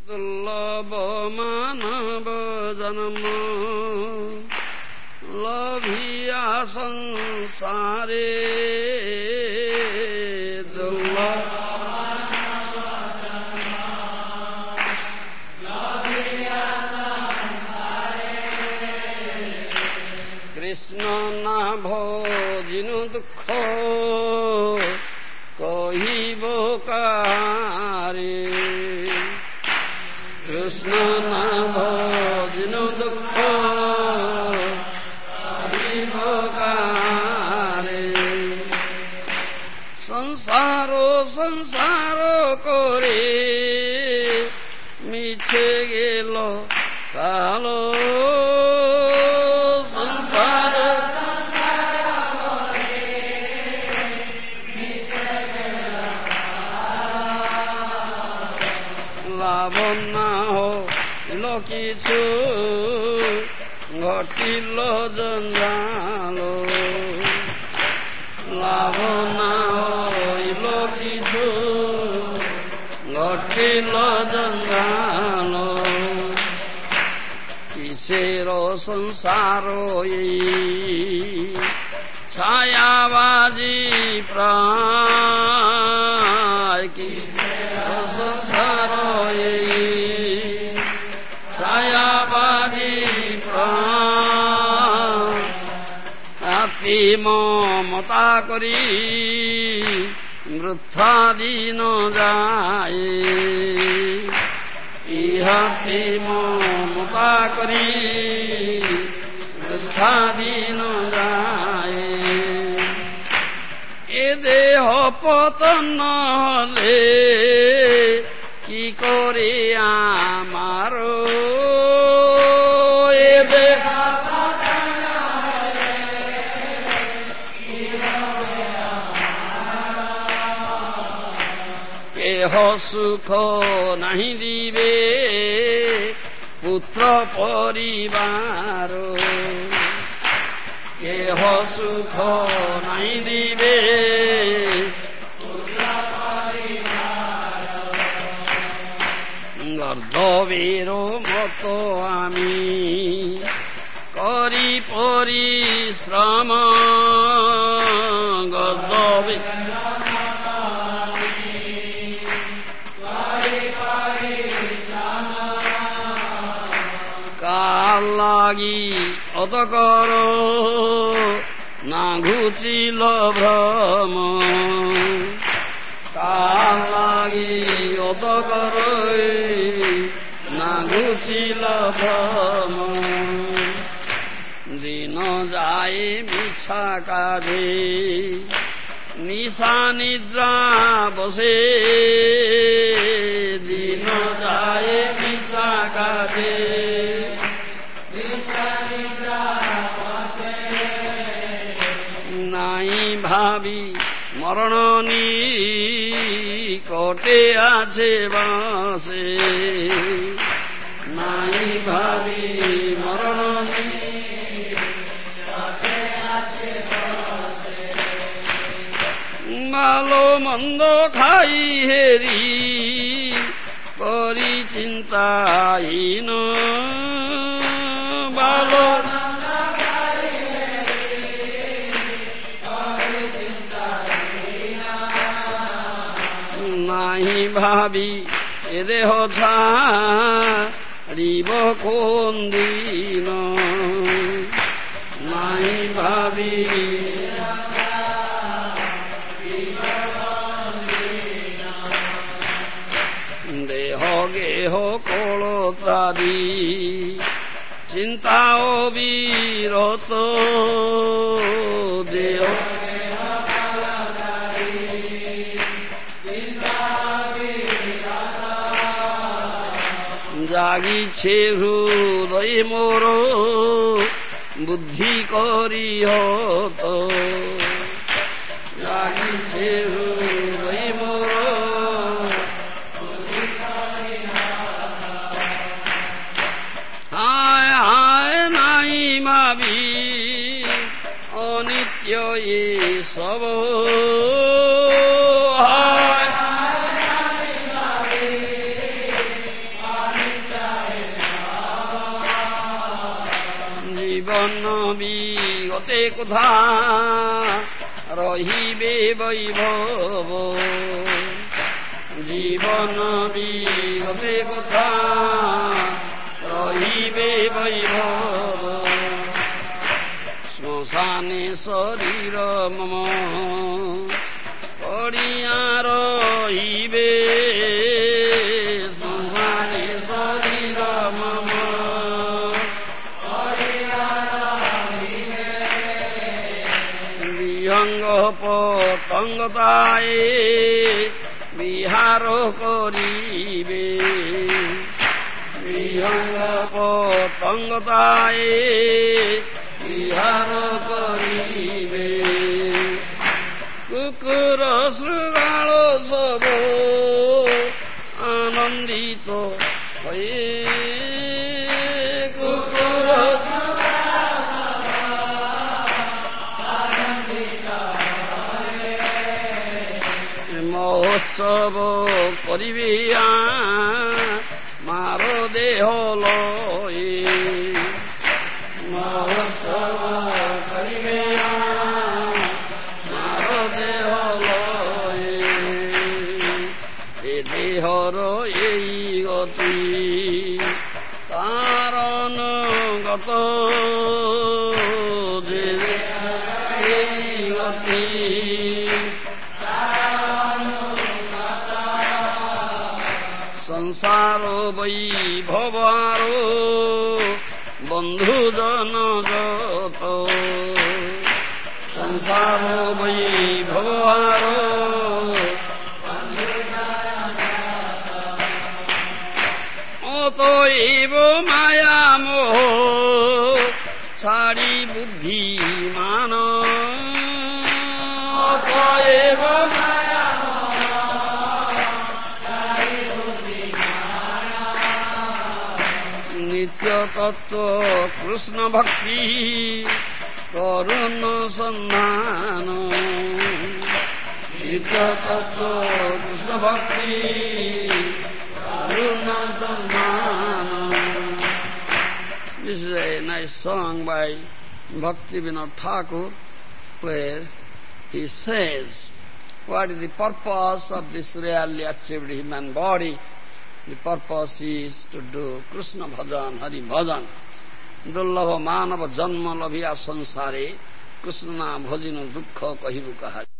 দুর্লভ মানব জন্ম লভিয়া সংসারে দুর্লভ কৃষ্ণ না ভজিনু দুঃখ কহিব কারে কৃষ্ণ না ভজিনু দুঃখ কহিব কারে সংসার সংসার করে মিছে গেল কালো কিছু ঘটিল জঞ্জাল লাভ না হইল কিছু ঘটিল জঞ্জাল কিসের সংসার ছায়াবাজি প্রায় কিসের সংসার ছায়াবাজি আতি মমতা করি বৃদ্ধাদিন যায় ইহাতি মমতা করি বৃদ্ধাদিন যায় এ দেহ পতন হলে কি করে আমার কেহ সুখ নাহি দিবে পুত্র পরিবার কেহ সুখ নাহি দিবে গর্ধবের মত আমি করি পরিশ্রম গর্ধবে কাল লাগি অত কর না ঘুচিল ভ্রম কাল লাগি অত কর না ঘুচিল ভ্রম দিন যায় মিছা কাজে নিশা নিদ্রা বসে দিন যায় মিছা কাজে নাই ভাবি মরণ নিকটে আছে বাসে নাই ভাবি মরণ ভালো মন্দ খাই হেরি করি চিন্তাহীন ভালো নাহি ভাবি এ দেহ ছাড়িব কোন দিন নাহি ভাবি দেহ গেহ কলত্রাদি চিন্তা অবিরত দেহ জাগিছে হৃদয় মোর বুদ্ধি করি হত জাগিছে হৃদয় মোর হায় হায় নাই ভাবি অনিত্য এ সব হায় জীবন বিগতে কোথা রহিবে বৈভব জীবন বিগতে কোথা রহিবে বৈভব শ্মশানে শরীর মম পড়িয়া রহিবে শ্মশানে শরীর মম বিহঙ্গ পতঙ্গতায় বিহার করিবে বিহঙ্গ পতঙ্গতায় বিহার করিবে কুকুর শৃগাল সব আনন্দিত হয়ে কুকুর মহোৎসব করিবে মার দেহ লয়ে মহোৎসব করিবে মার দেহ লয়ে এ দেহর এই গতি তার অনুগত যে এই গতি সংসার বৈভবার বন্ধুজন যত সংসার বৈভবার অতএব মায়া মোহ ছাড়ি বুদ্ধিমান অতএব নিত্য তত্ত্ব কৃষ্ণ ভক্তি করুণ সন্ধান নিত্য তত্ত্ব কৃষ্ণ ভক্তি করুণ সন্ধান. This is a nice song by Bhakti Vinod Thakur, where he says, what is the purpose of this rarely achieved human body? The purpose is to do Krishna bhajan, Hari bhajan. Dullabha manava janma labhiya sansare Krishna bhajino dukkha kahibu kaha.